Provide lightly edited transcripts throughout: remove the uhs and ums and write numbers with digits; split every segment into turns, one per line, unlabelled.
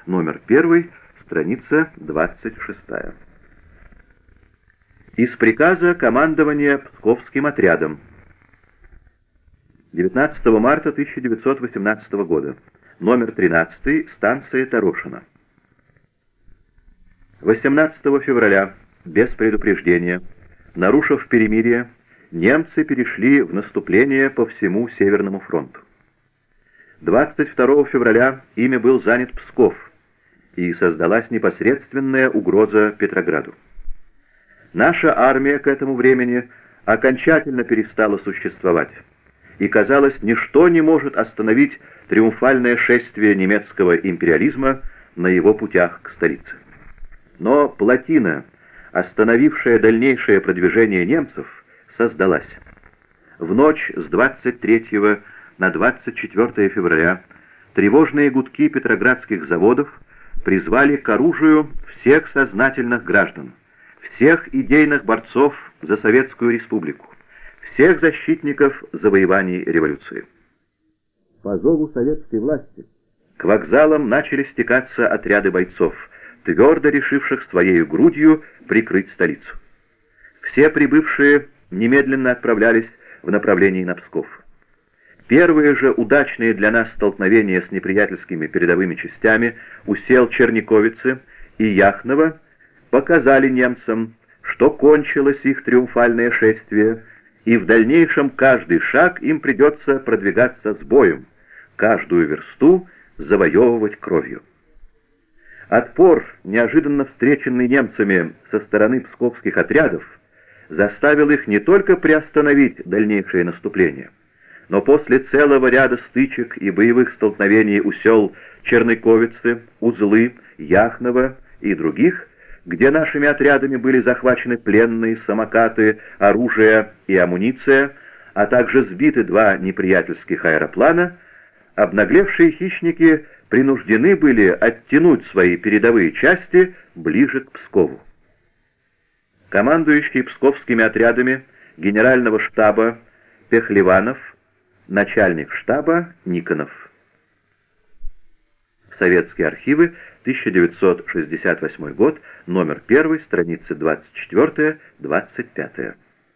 номер 1, страница 26. Из приказа командования Псковским отрядом. 19 марта 1918 года. Номер 13, станция Торошино. 18 февраля, без предупреждения, нарушив перемирие, немцы перешли в наступление по всему Северному фронту. 22 февраля ими был занят Псков, и создалась непосредственная угроза Петрограду. Наша армия к этому времени окончательно перестала существовать, и, казалось, ничто не может остановить триумфальное шествие немецкого империализма на его путях к столице. Но плотина, остановившая дальнейшее продвижение немцев, создалась. В ночь с 23 на 24 февраля тревожные гудки петроградских заводов призвали к оружию всех сознательных граждан, всех идейных борцов за Советскую Республику, всех защитников завоеваний революции. По зову советской власти к вокзалам начали стекаться отряды бойцов, твердо решивших своей грудью прикрыть столицу. Все прибывшие немедленно отправлялись в направлении на Псков. Первые же удачные для нас столкновения с неприятельскими передовыми частями у сел Черниковицы и Яхново показали немцам, что кончилось их триумфальное шествие, и в дальнейшем каждый шаг им придется продвигаться с боем, каждую версту завоевывать кровью. Отпор, неожиданно встреченный немцами со стороны псковских отрядов, заставил их не только приостановить дальнейшее наступление, но после целого ряда стычек и боевых столкновений у сел Черниковицы, Узлы, Яхново и других, где нашими отрядами были захвачены пленные, самокаты, оружие и амуниция, а также сбиты 2 неприятельских аэроплана, обнаглевшие хищники принуждены были оттянуть свои передовые части ближе к Пскову. Командующий псковскими отрядами генерального штаба Пехлеванов, начальник штаба Никонов. Советские архивы, 1968 год, номер 1, страницы 24-25.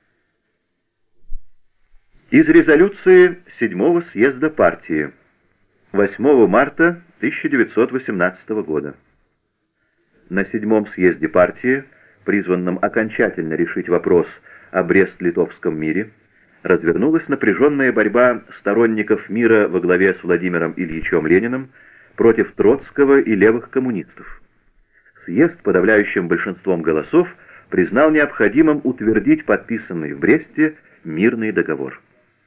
Из резолюции 7-го съезда партии 8 марта 1918 года. На 7-м съезде партии, призванном окончательно решить вопрос о Брест-Литовском мире, развернулась напряженная борьба сторонников мира во главе с Владимиром Ильичем Лениным против Троцкого и левых коммунистов. Съезд подавляющим большинством голосов признал необходимым утвердить подписанный в Бресте мирный договор.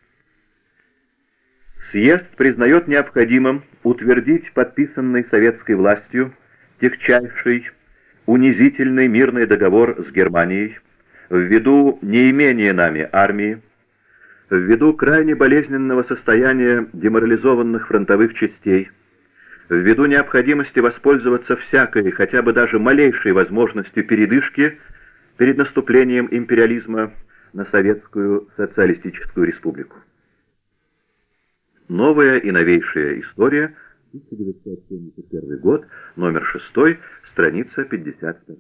Съезд признает необходимым утвердить подписанный советской властью тягчайший, унизительный мирный договор с Германией ввиду неимения нами армии, ввиду крайне болезненного состояния деморализованных фронтовых частей, ввиду необходимости воспользоваться всякой, хотя бы даже малейшей возможностью передышки перед наступлением империализма на Советскую Социалистическую Республику. Новая и новейшая история, 1971 год, номер 6, страница 52.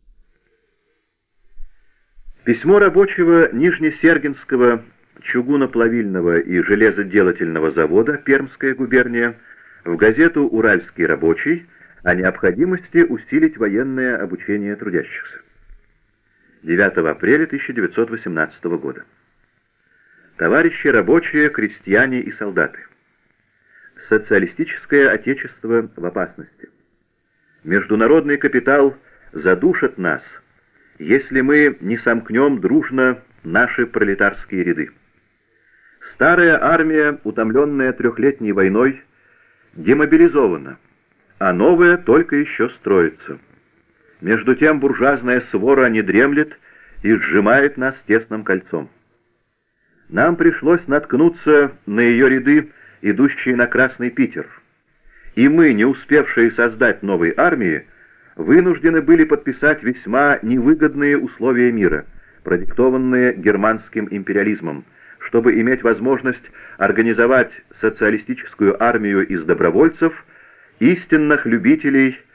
Письмо рабочего Нижнесергинского чугуноплавильного и железоделательного завода «Пермская губерния» в газету «Уральский рабочий» о необходимости усилить военное обучение трудящихся. 9 апреля 1918 года. Товарищи рабочие, крестьяне и солдаты. Социалистическое отечество в опасности. Международный капитал задушит нас, если мы не сомкнем дружно наши пролетарские ряды. Старая армия, утомленная трехлетней войной, демобилизована, а новая только еще строится. Между тем буржуазная свора не дремлет и сжимает нас тесным кольцом. Нам пришлось наткнуться на ее ряды, идущие на Красный Питер, и мы, не успевшие создать новой армии, вынуждены были подписать весьма невыгодные условия мира, продиктованные германским империализмом, чтобы иметь возможность организовать социалистическую армию из добровольцев Истинных любителей